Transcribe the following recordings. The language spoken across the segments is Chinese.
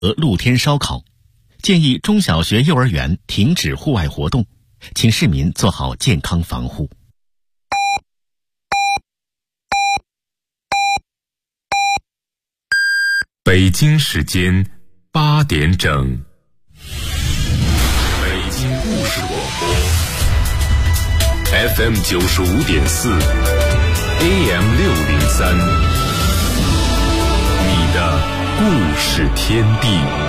露天烧烤，建议中小学、幼儿园停止户外活动，请市民做好健康防护。 北京时间8点整，北京故事广播 FM 95.4 AM 603，你的故事天地。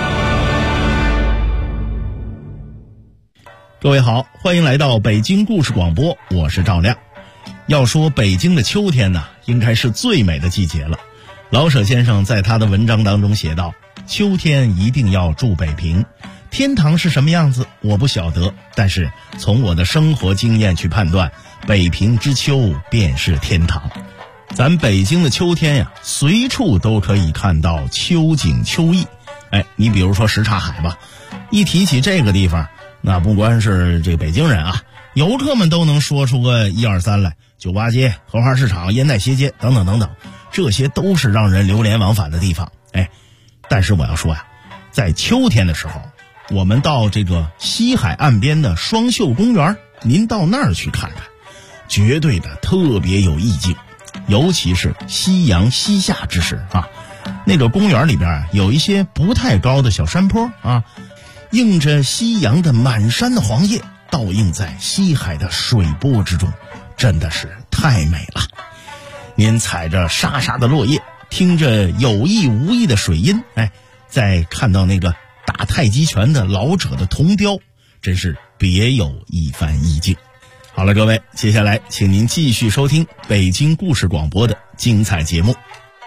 各位好，欢迎来到北京故事广播，我是赵亮。要说北京的秋天呢，应该是最美的季节了。老舍先生在他的文章当中写道，秋天一定要住北平，天堂是什么样子我不晓得，但是从我的生活经验去判断，北平之秋便是天堂。咱北京的秋天呀，随处都可以看到秋景秋意。你比如说什刹海吧，一提起这个地方，那不光是这北京人啊，游客们都能说出个1、2、3来，酒吧街、荷花市场、烟袋斜街等等等等，这些都是让人流连忘返的地方。但是我要说呀，在秋天的时候，我们到这个西海岸边的双秀公园，您到那儿去看看，绝对的特别有意境。尤其是夕阳西下之时啊，那个公园里边有一些不太高的小山坡啊，映着夕阳的满山的黄叶，倒映在西海的水波之中，真的是太美了。您踩着沙沙的落叶，听着有意无意的水音，再看到那个打太极拳的老者的铜雕，真是别有一番意境。好了，各位，接下来请您继续收听北京故事广播的精彩节目。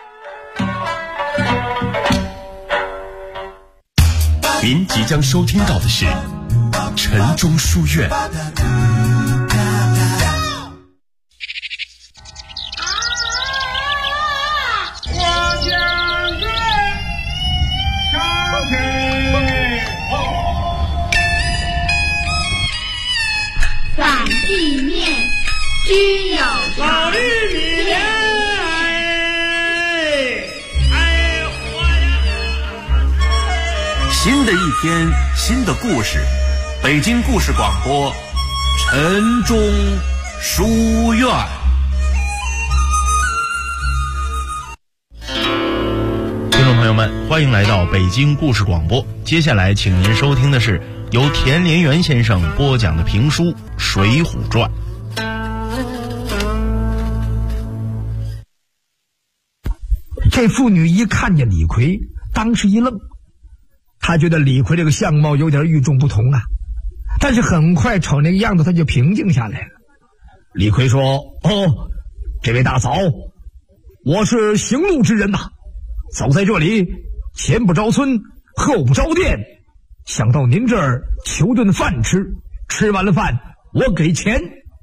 您即将收听到的是晨钟书院。 反地面均有老绿米莲， 新的一天，新的故事，北京故事广播，晨钟书院。 听众朋友们，欢迎来到北京故事广播。接下来请您收听的是由田连元先生播讲的评书《水浒传》。 这妇女一看见李逵，当时一愣，她觉得李逵这个相貌有点与众不同啊，但是很快瞅那个样子，她就平静下来了。李逵说：“这位大嫂，我是行路之人呐，走在这里，前不着村，后不着店，想到您这儿求顿饭吃，吃完了饭我给钱。”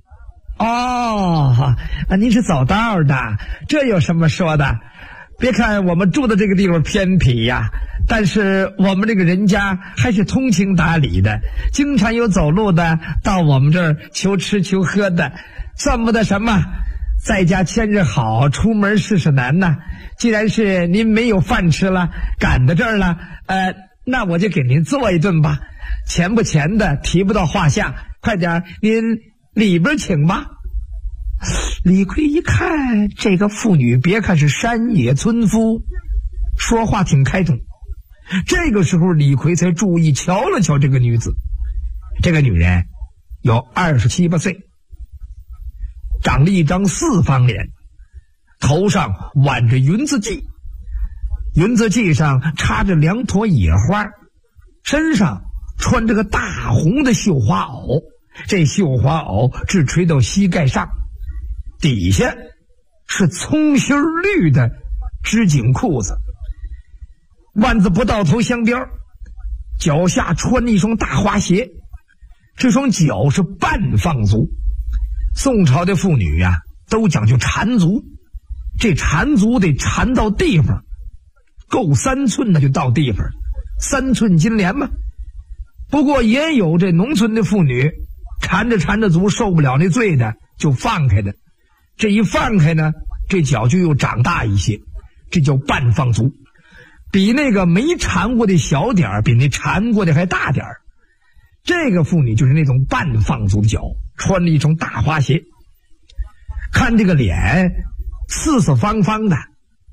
您是走道的，这有什么说的？别看我们住的这个地方偏僻呀，但是我们这个人家还是通情达理的，经常有走路的到我们这儿求吃求喝的，算不得什么。在家千日好，出门事事难呐。既然是您没有饭吃了，赶到这儿了，那我就给您做一顿吧，钱不钱的提不到话下，快点您里边请吧。李逵一看这个妇女，别看是山野村夫，说话挺开通。这个时候李逵才注意瞧了瞧这个女子，这个女人有27、8岁，长了一张四方脸，头上挽着云字髻，云字髻上插着2坨野花，身上穿着个大红的绣花袄，这绣花袄只垂到膝盖上，底下是葱心绿的织锦裤子，腕子不到头镶边，脚下穿一双大花鞋，这双脚是半放足。宋朝的妇女呀，都讲究缠足，这缠足得缠到地方，够3寸那就到地方，3寸金莲嘛。不过也有这农村的妇女缠着足受不了那罪的就放开的，这一放开呢，这脚就又长大一些，这叫半放足。 比那个没缠过的小点儿，比那缠过的还大点儿。这个妇女就是那种半放足的脚，穿了一双大花鞋，看这个脸四四方方的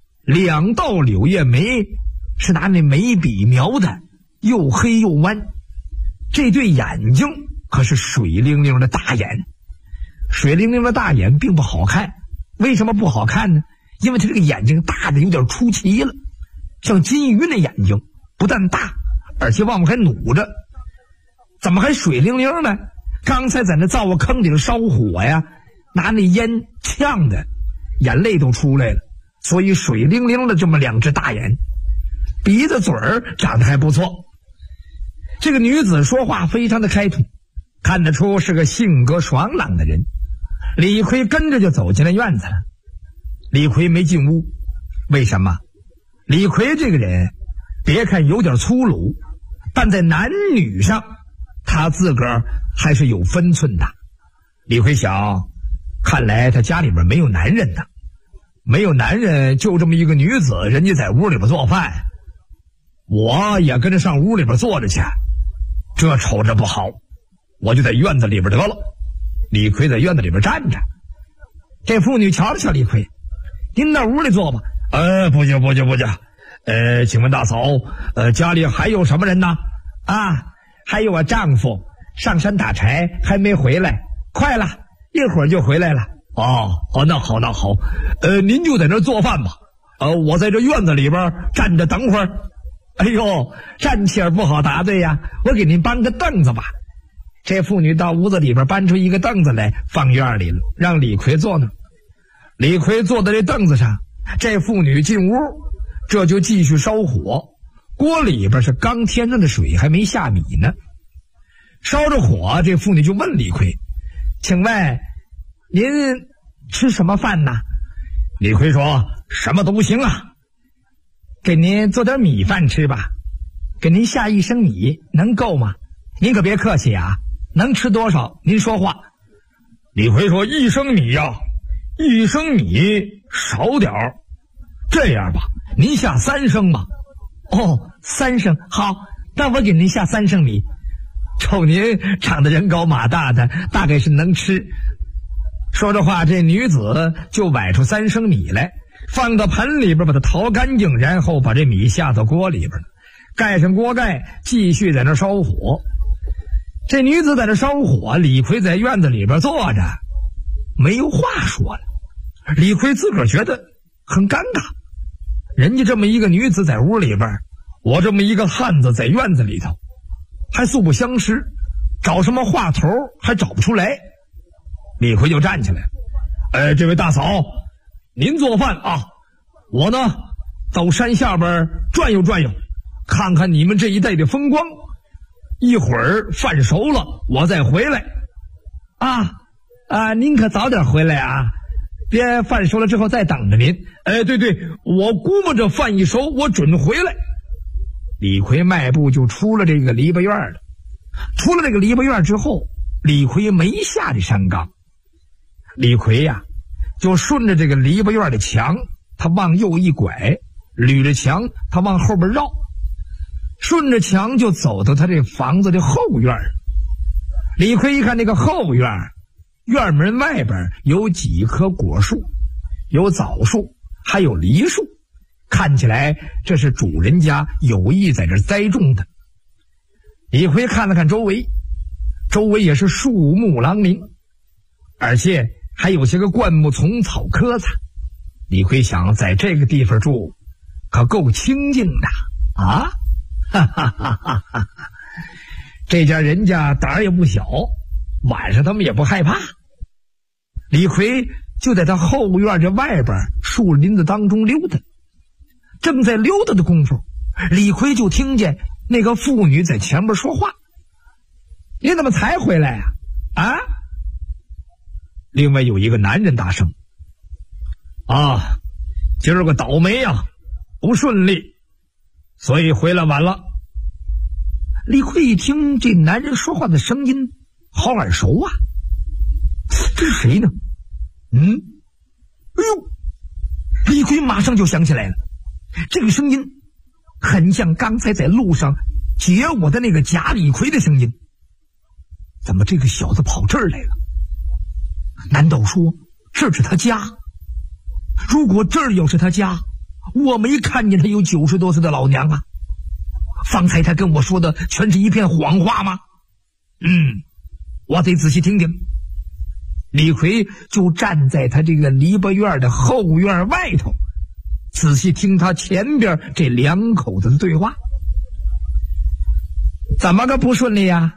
，2道柳叶眉是拿那眉笔描的，又黑又弯。这对眼睛可是水灵灵的大眼，水灵灵的大眼并不好看。为什么不好看呢？因为他这个眼睛大的有点出奇了，像金鱼那眼睛，不但大，而且往外还努着。怎么还水灵灵呢？刚才在那灶坑里烧火呀，拿那烟呛的，眼泪都出来了，所以水灵灵的这么2只大眼，鼻子嘴儿长得还不错。这个女子说话非常的开通，看得出是个性格爽朗的人。李逵跟着就走进了院子了。李逵没进屋，为什么？李逵这个人别看有点粗鲁，但在男女上他自个儿还是有分寸的。李逵想，看来他家里边没有男人呢，没有男人，就这么一个女子，人家在屋里边做饭，我也跟着上屋里边坐着去，这瞅着不好，我就在院子里边得了。李逵在院子里边站着，这妇女瞧了瞧李逵，您到屋里坐吧。不行，请问大嫂，家里还有什么人呢？还有我丈夫上山打柴还没回来，快了，一会儿就回来了。那好，您就在那做饭吧，我在这院子里边站着等会儿。哎呦，站起来不好答对呀，我给您搬个凳子吧。这妇女到屋子里边搬出一个凳子来，放院里了，让李逵坐那。李逵坐在这凳子上，这妇女进屋，这就继续烧火。锅里边是刚添上的水，还没下米呢。烧着火，这妇女就问李逵：“请问您吃什么饭呢？”李逵说：“什么都行啊，给您做点米饭吃吧，给您下1升米，能够吗？您可别客气啊，能吃多少您说话。”李逵说：“1升米呀，1升米少点儿，这样吧，您下3升吧。”3升，好，那我给您下3升米。瞅您长得人高马大的，大概是能吃。说着话，这女子就崴出3升米来，放到盆里边，把它淘干净，然后把这米下到锅里边，盖上锅盖，继续在那烧火。这女子在那烧火，李逵在院子里边坐着，没有话说了。李逵自个儿觉得很尴尬，人家这么一个女子在屋里边，我这么一个汉子在院子里头，还素不相识，找什么话头还找不出来。李逵就站起来：“这位大嫂，您做饭啊，我呢到山下边转悠转悠，看看你们这一带的风光，一会儿饭熟了我再回来。”您可早点回来啊，别饭熟了之后再等着您。对，我估摸着饭一熟我准回来。李逵迈步就出了这个篱笆院了。出了这个篱笆院之后，李逵没下这山岗，李逵呀就顺着这个篱笆院的墙，他往右一拐，捋着墙他往后边绕，顺着墙就走到他这房子的后院。李逵一看那个后院，院门外边有几棵果树，有枣树还有梨树，看起来这是主人家有意在这栽种的。李逵看了看周围，周围也是树木狼林，而且还有些个灌木丛草棵子。李逵想，在这个地方住可够清静的啊！这家人家胆儿也不小，晚上他们也不害怕。李逵就在他后院这外边树林子当中溜达，正在溜达的功夫，李逵就听见那个妇女在前边说话：“你怎么才回来呀？”另外有一个男人大声：“今儿个倒霉呀，不顺利，所以回来晚了。”李逵一听这男人说话的声音好耳熟啊，这是谁呢？李逵马上就想起来了，这个声音很像刚才在路上接我的那个贾李逵的声音。怎么这个小子跑这儿来了？难道说这是他家？如果这儿要是他家，我没看见他有90多岁的老娘啊。方才他跟我说的全是一片谎话吗？我得仔细听听。李逵就站在他这个篱笆院的后院外头，仔细听他前边这两口子的对话。怎么个不顺利呀？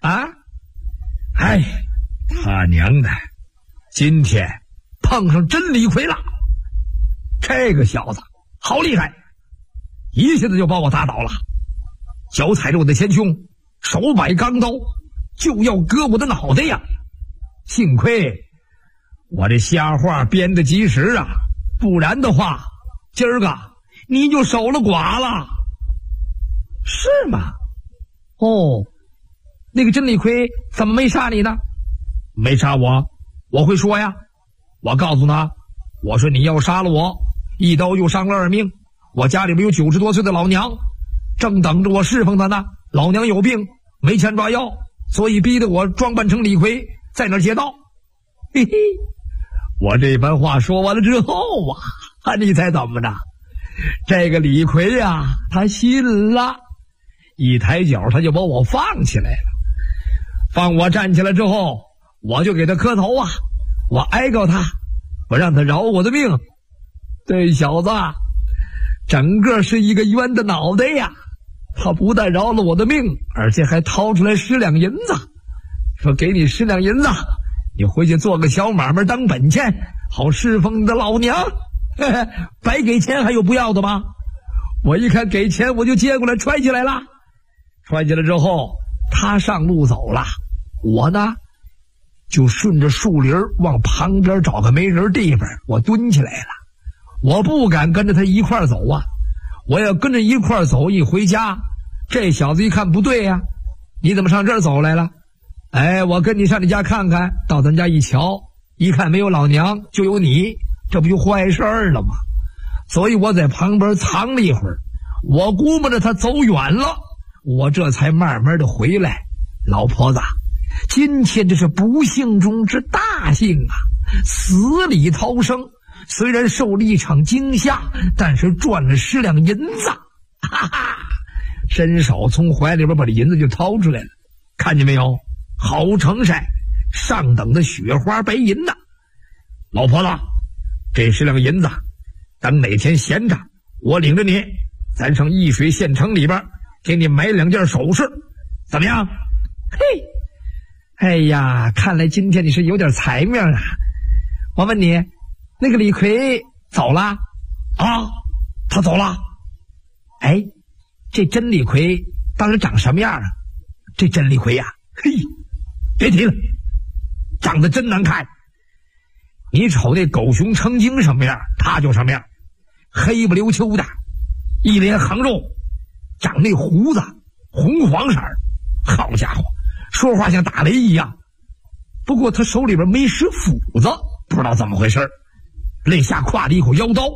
他娘的，今天碰上真李逵了。这个小子好厉害，一下子就把我打倒了，脚踩着我的前胸，手摆钢刀，就要割我的脑袋呀！幸亏我这瞎话编得及时啊，不然的话，今儿个你就守了寡了。是吗？那个真李逵怎么没杀你呢？没杀我会说呀。我告诉他，我说你要杀了我，一刀就伤了2命。我家里边有90多岁的老娘，正等着我侍奉他呢。老娘有病，没钱抓药，所以逼得我装扮成李逵，在那儿劫道。嘿嘿，我这番话说完了之后你猜怎么着？这个李逵啊，他信了，一抬脚他就把我放起来了。放我站起来之后，我就给他磕头啊，我哀告他，我让他饶我的命。这小子整个是一个冤的脑袋呀！他不但饶了我的命，而且还掏出来10两银子，说给你10两银子，你回去做个小买卖当本钱，好侍奉你的老娘。白给钱还有不要的吗？我一看给钱，我就接过来揣起来了。揣起来之后，他上路走了，我呢就顺着树林往旁边找个没人地方，我蹲起来了。我不敢跟着他一块走啊，我要跟着一块走，一回家这小子一看不对呀，你怎么上这儿走来了？我跟你上你家看看，到咱家一瞧，一看没有老娘就有你，这不就坏事了吗？所以我在旁边藏了一会儿，我估摸着他走远了，我这才慢慢的回来。老婆子，今天这是不幸中之大幸啊，死里逃生，虽然受了一场惊吓，但是赚了10两银子。哈哈，伸手从怀里边把这银子就掏出来了，看见没有？好成色，上等的雪花白银呐。老婆子，这10两银子，等哪天闲着，我领着你，咱上易水县城里边给你买2件首饰，怎么样？嘿，哎呀，看来今天你是有点财命啊。我问你，那个李逵走了？他走了。这真李逵当时长什么样啊？这真李逵呀，别提了，长得真难看。你瞅那狗熊成精什么样，他就什么样，黑不溜秋的，一脸横肉，长那胡子红黄色，好家伙，说话像打雷一样。不过他手里边没使斧子，不知道怎么回事，肋下挎了一口腰刀。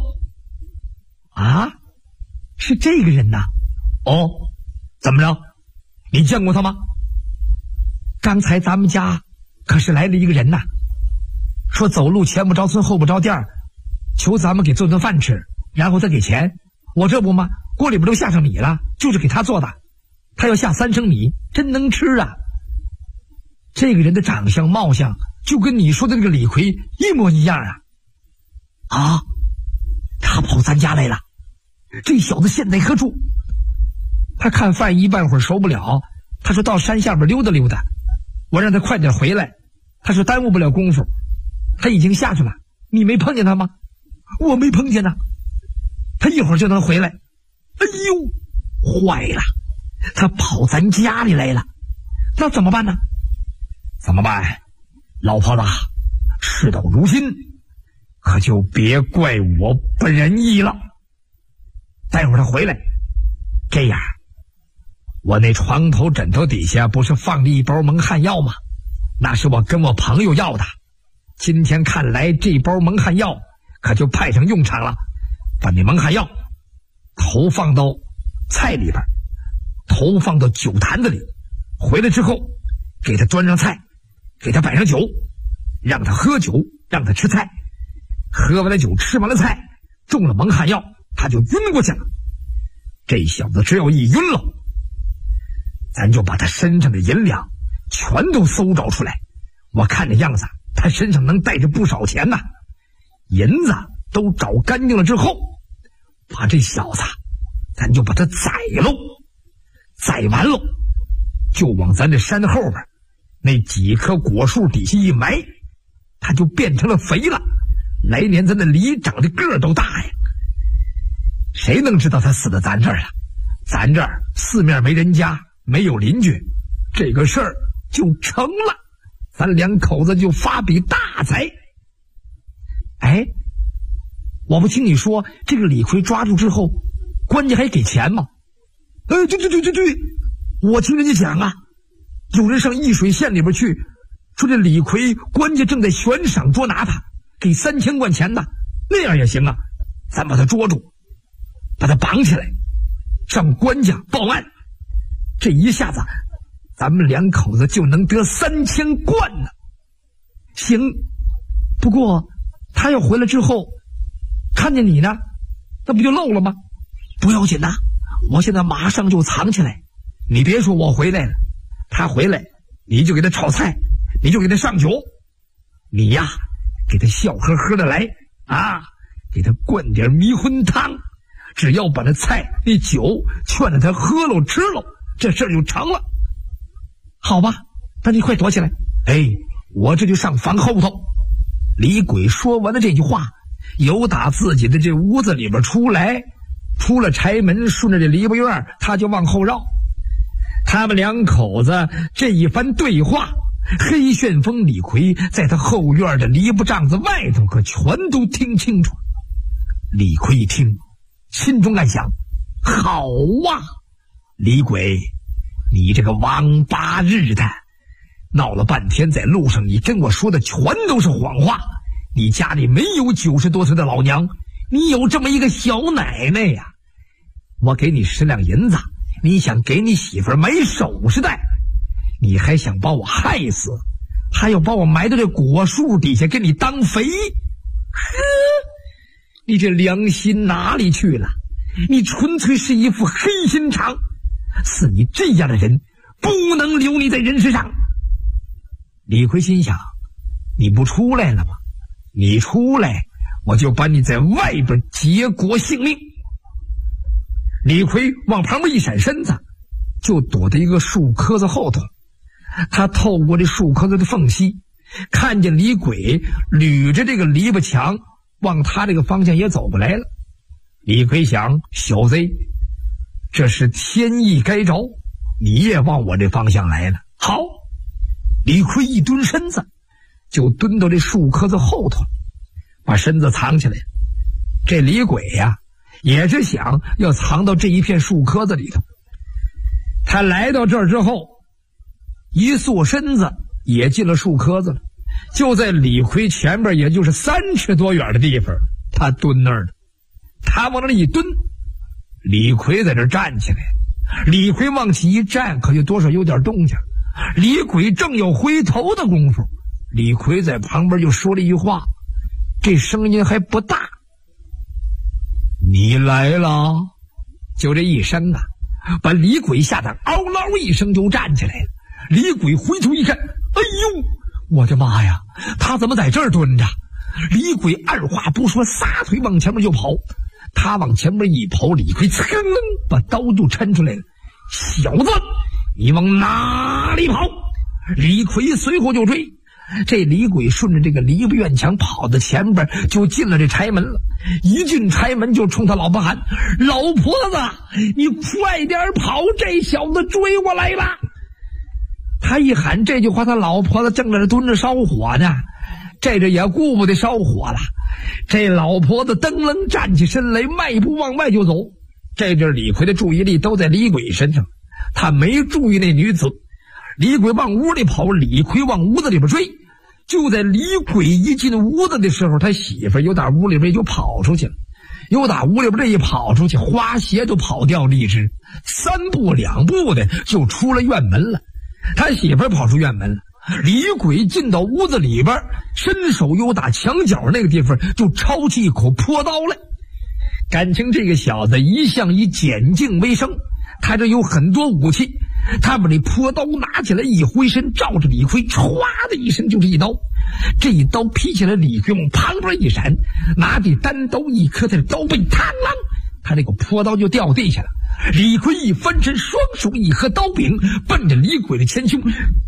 是这个人呐？怎么着？你见过他吗？刚才咱们家可是来了一个人呐，说走路前不着村后不着店，求咱们给做顿饭吃，然后再给钱。我这不吗？锅里边都下上米了，就是给他做的。他要下3升米，真能吃啊！这个人的长相貌相就跟你说的那个李逵一模一样啊！他跑咱家来了，这小子现在何处？他看饭一半会儿熟不了，他说到山下边溜达溜达，我让他快点回来，他说耽误不了功夫，他已经下去了。你没碰见他吗？我没碰见呢，他一会儿就能回来。哎呦，坏了，他跑咱家里来了，那怎么办呢？怎么办？老婆子，事到如今，可就别怪我不仁义了。待会儿他回来，这样，我那床头枕头底下不是放着一包蒙汗药吗？那是我跟我朋友要的，今天看来这包蒙汗药可就派上用场了。把那蒙汗药投放到菜里边，头放到酒坛子里，回来之后给他端上菜，给他摆上酒，让他喝酒，让他吃菜，喝完了酒，吃完了菜，中了蒙汗药，他就晕过去了。这小子只要一晕了，咱就把他身上的银两全都搜找出来。我看这样子，他身上能带着不少钱呐。银子都找干净了之后，把这小子咱就把他宰喽，宰完喽就往咱这山后边那几棵果树底下一埋，他就变成了肥了。来年咱的梨长的个儿都大呀。谁能知道他死在咱这儿啊？咱这儿四面没人家，没有邻居，这个事儿就成了，咱两口子就发笔大财。哎，我不听你说这个李逵抓住之后，官家还给钱吗？对，我听人家讲啊，有人上易水县里边去，说这李逵官家正在悬赏捉拿他，给3000贯钱呢。那样也行啊，咱把他捉住，把他绑起来，上官家报案，这一下子咱们两口子就能得3000贯呢。行，不过他要回来之后看见你呢，那不就漏了吗？不要紧呐，我现在马上就藏起来。你别说我回来了，他回来你就给他炒菜，你就给他上酒，你呀给他笑呵呵的来啊，给他灌点迷魂汤，只要把那菜那酒劝着他喝喽吃喽，这事儿就成了。好吧，那你快躲起来。哎，我这就上房后头。李鬼说完了这句话，由打自己的这屋子里边出来，出了柴门，顺着这篱笆院他就往后绕。他们两口子这一番对话，黑旋风李逵在他后院的篱笆帐子外头可全都听清楚。李逵一听，心中暗想，好啊，李鬼，你这个王八日的，闹了半天在路上你跟我说的全都是谎话。你家里没有90多岁的老娘，你有这么一个小奶奶呀。我给你10两银子，你想给你媳妇儿买首饰戴，你还想把我害死，还要把我埋到这果树底下给你当肥。你这良心哪里去了？你纯粹是一副黑心肠，似你这样的人不能留你在人世上。李逵心想，你不出来了吗？你出来，我就把你在外边结果性命。李逵往旁边一闪身子，就躲在一个树棵子后头。他透过这树棵子的缝隙，看见李鬼捋着这个篱笆墙往他这个方向也走过来了。李逵想，小贼，这是天意该着，你也往我这方向来了。好，李逵一蹲身子，就蹲到这树棵子后头，把身子藏起来。这李鬼呀，也是想要藏到这一片树棵子里头。他来到这儿之后，一缩身子也进了树棵子了，就在李逵前边也就是3尺多远的地方，他蹲那儿了。他往那里一蹲，李逵在这站起来。李逵往起一站，可就多少有点动静。李鬼正要回头的功夫，李逵在旁边就说了一句话，这声音还不大，你来了。就这一声啊，把李鬼吓得嗷嗷一声就站起来了。李鬼回头一看，哎呦，我的妈呀，他怎么在这儿蹲着？李鬼二话不说，撒腿往前面就跑。他往前面一跑，李逵噌把刀就抻出来了。小子，你往哪里跑？李逵随后就追。这李鬼顺着这个篱笆院墙跑到前边，就进了这柴门了。一进柴门就冲他老婆喊，老婆子，你快点跑，这小子追过来了。他一喊这句话，他老婆子正在这蹲着烧火呢，这也顾不得烧火了。这老婆子噔楞站起身来，迈步往外就走。这阵李逵的注意力都在李鬼身上，他没注意那女子。李鬼往屋里跑，李逵往屋子里边追。就在李鬼一进屋子的时候，他媳妇又打屋里边就跑出去了。 又打屋里边这一跑出去，花鞋都跑掉了一只，3步2步的就出了院门了。他媳妇儿跑出院门了，李鬼进到屋子里边，伸手又打墙角那个地方就抄起一口破刀来。感情这个小子一向以简静为生，他这有很多武器，他把这破刀拿起来一挥身，照着李逵唰的一声就是一刀。这一刀劈起来，李逵往旁边一闪，拿起单刀一磕在刀背，嘡啷，他这个破刀就掉地下了。李逵一翻身，双手一合刀柄，奔着李鬼的前胸，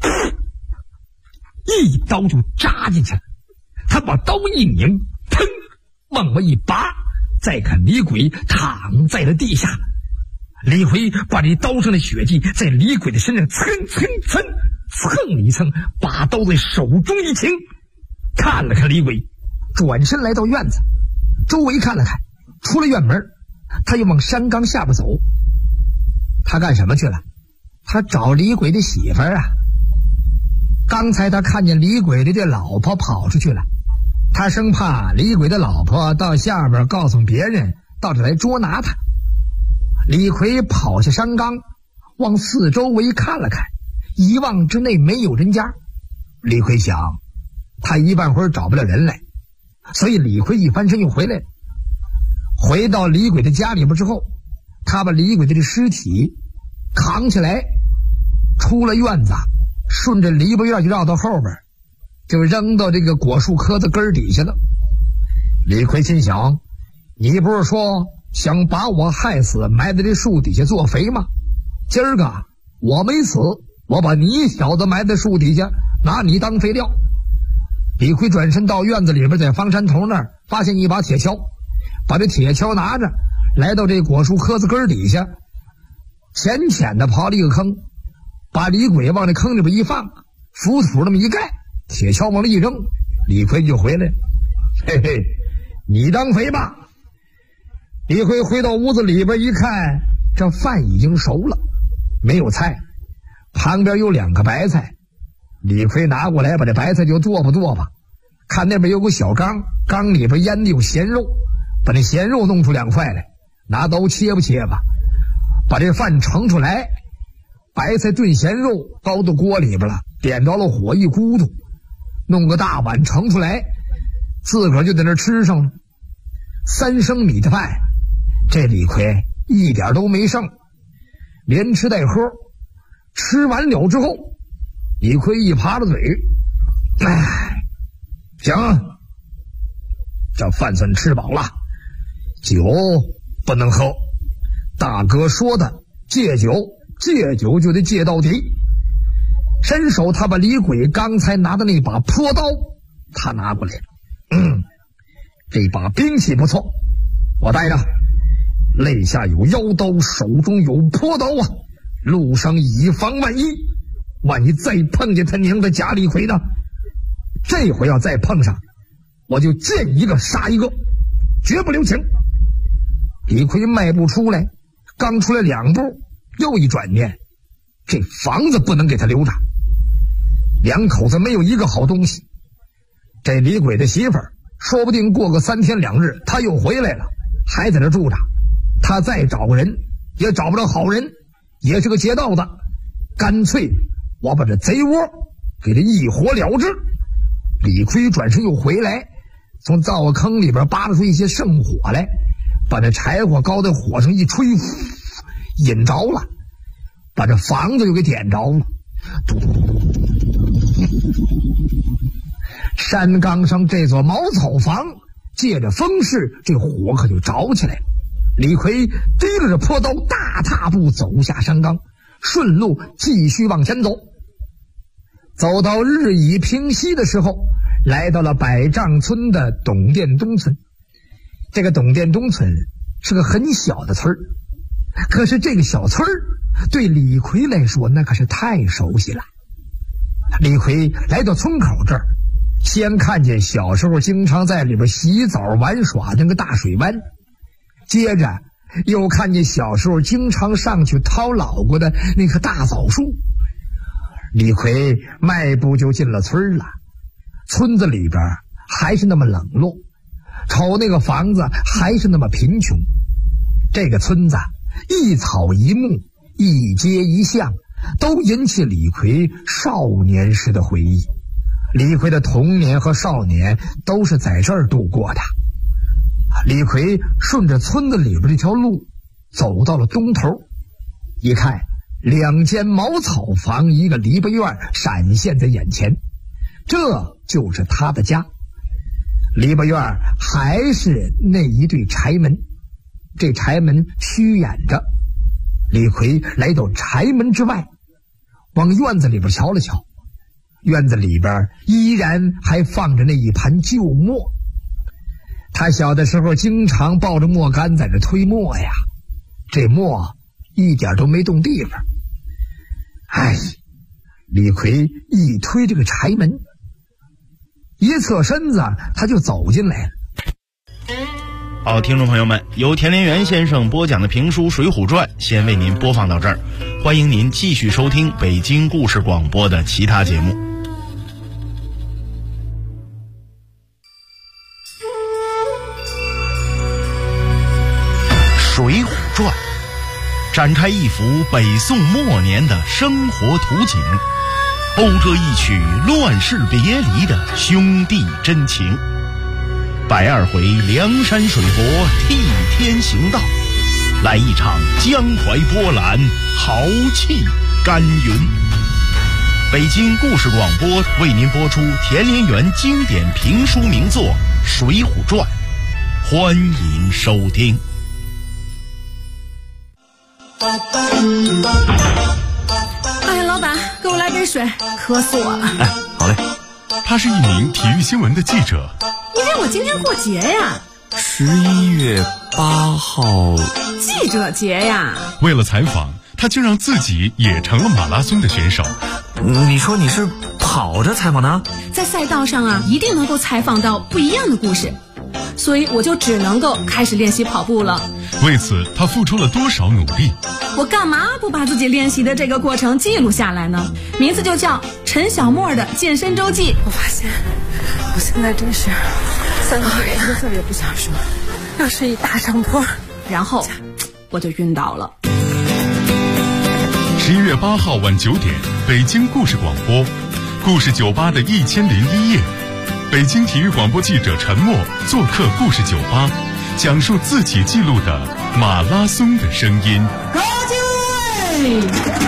一刀就扎进去了。他把刀一拧，砰，往外一拔，再看李鬼躺在了地下。李逵把这刀上的血迹在李鬼的身上蹭了一蹭，把刀在手中一擎，看了看李鬼，转身来到院子，周围看了看，出了院门，他又往山岗下边走。他干什么去了？他找李鬼的媳妇儿啊。刚才他看见李鬼的这老婆跑出去了，他生怕李鬼的老婆到下边告诉别人到这来捉拿他。李逵跑下山岗，往四周围看了看，一望之内没有人家。李逵想，他一半会儿找不了人来，所以李逵一翻身又回来了。回到李鬼的家里边之后，他把李鬼的这尸体扛起来，出了院子，顺着篱笆院就绕到后边，就扔到这个果树棵子根底下了。李逵心想，你不是说想把我害死埋在这树底下做肥吗？今儿个我没死，我把你小子埋在树底下，拿你当肥料。李逵转身到院子里边，在方山头那儿发现一把铁锹，把这铁锹拿着来到这果树棵子根底下，浅浅的刨了一个坑，把李鬼往这坑里边一放，浮土那么一盖，铁锹往里一扔，李逵就回来了。嘿嘿，你当肥吧。李逵回到屋子里边一看，这饭已经熟了，没有菜，旁边有2个白菜。李逵拿过来把这白菜就剁吧，看那边有个小缸，缸里边腌的有咸肉，把那咸肉弄出2块来，拿刀切吧，把这饭盛出来，白菜炖咸肉高到锅里边了，点着了火一咕嘟，弄个大碗盛出来，自个儿就在那吃上了。3升米的饭，这李逵一点都没剩，连吃带喝。吃完了之后，李逵一扒拉嘴，行，这饭算吃饱了，酒不能喝。大哥说的戒酒就得戒到底。伸手他把李鬼刚才拿的那把破刀他拿过来了。这把兵器不错，我带着，肋下有腰刀，手中有破刀啊，路上以防万一再碰见他娘的假李逵呢，这回要再碰上，我就见一个杀一个，绝不留情。李逵迈步出来，刚出来2步，又一转念，这房子不能给他留着，2口子没有一个好东西。这李鬼的媳妇儿说不定过个3天2日他又回来了，还在这住着，他再找个人也找不着好人，也是个劫道的，干脆我把这贼窝给他一火了之。李逵转身又回来，从灶火坑里边扒拉出一些圣火来，把这柴火高在火上一吹，引着了，把这房子又给点着了。山岗上这座茅草房借着风势，这火可就着起来了。李逵提着这破刀，大踏步走下山岗，顺路继续往前走。走到日已平息的时候，来到了百丈村的董店东村。这个董店东村是个很小的村，可是这个小村对李逵来说那可是太熟悉了。李逵来到村口这儿，先看见小时候经常在里边洗澡玩耍那个大水湾，接着又看见小时候经常上去掏老过的那棵大枣树。李逵迈步就进了村了。村子里边还是那么冷落， 瞅那个房子还是那么贫穷。这个村子一草一木一街一巷都引起李逵少年时的回忆。李逵的童年和少年都是在这儿度过的。李逵顺着村子里边这条路走到了东头，一看2间茅草房一个篱笆院闪现在眼前，这就是他的家。篱笆院还是那一对柴门，这柴门虚掩着。李逵来到柴门之外，往院子里边瞧了瞧，院子里边依然还放着那一盘旧磨。他小的时候经常抱着磨杆在这推磨呀，这磨一点都没动地方。李逵一推这个柴门，一侧身子他就走进来了。 好，听众朋友们，由田连元先生播讲的评书《水浒传》先为您播放到这儿，欢迎您继续收听北京故事广播的其他节目。《水浒传》展开一幅北宋末年的生活图景，讴歌一曲乱世别离的兄弟真情。120回梁山水泊替天行道，来一场江淮波澜豪气干云。北京故事广播为您播出田连元经典评书名作《水浒传》，欢迎收听。 哎，老板，给我来杯水，渴死我了。 哎，好嘞。他是一名体育新闻的记者。 你以为我今天过节呀 ？11月8号， 记者节呀。 为了采访，他竟让自己也成了马拉松的选手。 你说你是跑着采访的？ 在赛道上啊，一定能够采访到不一样的故事，所以我就只能够开始练习跑步了。 为此，他付出了多少努力？ 我干嘛不把自己练习的这个过程记录下来呢？名字就叫陈小沫的健身周记。 我发现我现在真是3个月一个字也不想说，要是一大上坡， 然后我就晕倒了。 11月8号晚9点，北京故事广播，故事酒吧的1001夜，北京体育广播记者陈默做客故事酒吧，讲述自己记录的马拉松的声音。 高就位。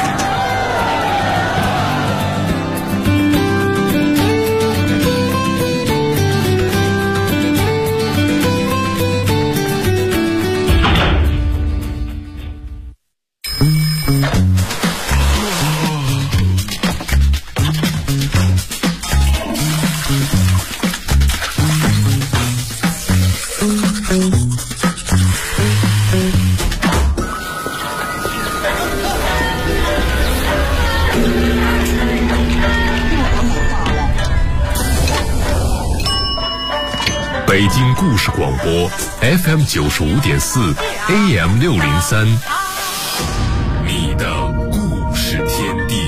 北京故事广播 FM 95.4 AM 603，你的故事天地。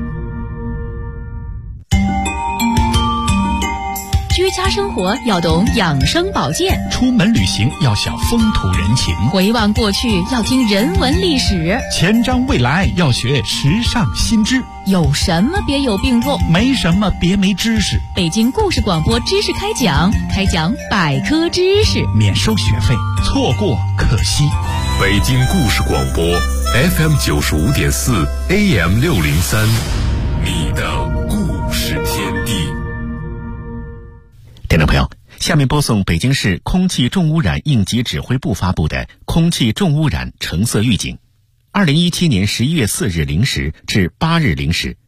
居家生活要懂养生保健， 出门旅行要晓风土人情， 回望过去要听人文历史， 前瞻未来要学时尚新知。 有什么别有病痛， 没什么别没知识。 北京故事广播知识开讲百科知识， 免收学费，错过可惜。 北京故事广播 FM 95.4 AM 603，你的故事天地。 听众朋友，下面播送北京市空气重污染应急指挥部发布的空气重污染橙色预警。2017年11月4日0时至8日0时，